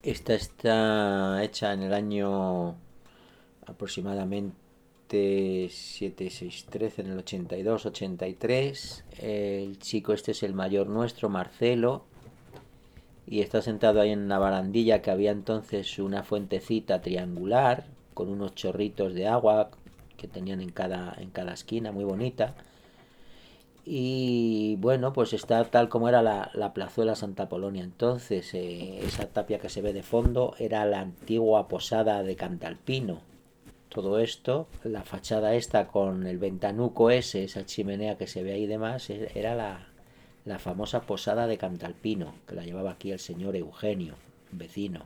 Esta está hecha en el año aproximadamente 7613, en el 82-83. El chico este es el mayor nuestro, Marcelo, y está sentado ahí en una barandilla que había entonces una fuentecita triangular con unos chorritos de agua que tenían en cada esquina, muy bonita. Y bueno, pues está tal como era la plazuela Santa Polonia. Entonces, esa tapia que se ve de fondo era la antigua posada de Cantalpino. Todo esto, la fachada esta con el ventanuco ese, esa chimenea que se ve ahí y demás, era la famosa posada de Cantalpino, que la llevaba aquí el señor Eugenio, vecino.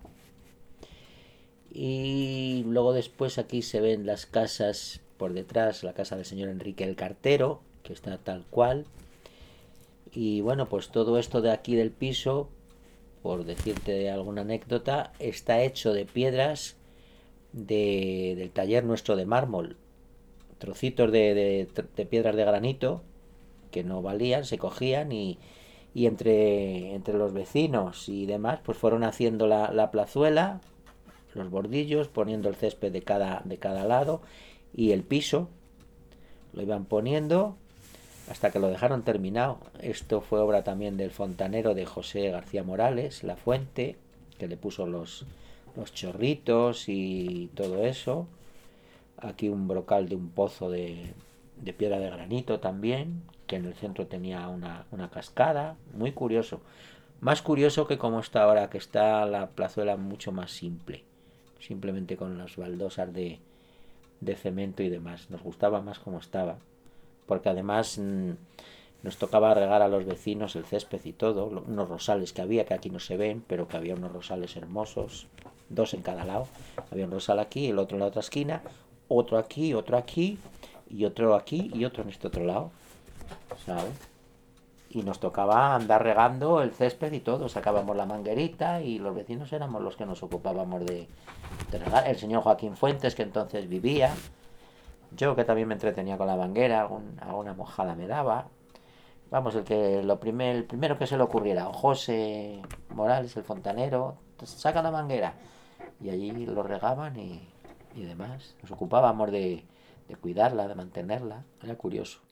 Y luego después aquí se ven las casas por detrás, la casa del señor Enrique el Cartero, que está tal cual. Y bueno, pues todo esto de aquí del piso, por decirte alguna anécdota, está hecho de piedras del taller nuestro de mármol. Trocitos de piedras de granito que no valían, se cogían y entre los vecinos y demás, pues fueron haciendo la plazuela, los bordillos, poniendo el césped de cada lado y el piso, lo iban poniendo hasta que lo dejaron terminado. Esto fue obra también del fontanero de José García Morales, La Fuente, que le puso los chorritos y todo eso. Aquí un brocal de un pozo de piedra de granito también, que en el centro tenía una cascada. Muy curioso. Más curioso que como está ahora, que está la plazuela mucho más simple. Simplemente con las baldosas de cemento y demás. Nos gustaba más como estaba, porque además nos tocaba regar a los vecinos el césped y todo, unos rosales que había, que aquí no se ven, pero que había unos rosales hermosos, dos en cada lado. Había un rosal aquí, el otro en la otra esquina, otro aquí, y otro aquí, y otro en este otro lado, ¿sabes? Y nos tocaba andar regando el césped y todo, sacábamos la manguerita y los vecinos éramos los que nos ocupábamos de regar. El señor Joaquín Fuentes, que entonces vivía, yo que también me entretenía con la manguera, alguna mojada me daba. Vamos, el primero que se le ocurriera, o José Morales, el fontanero, saca la manguera. Y allí lo regaban y demás. Nos ocupábamos de cuidarla, de mantenerla. Era curioso.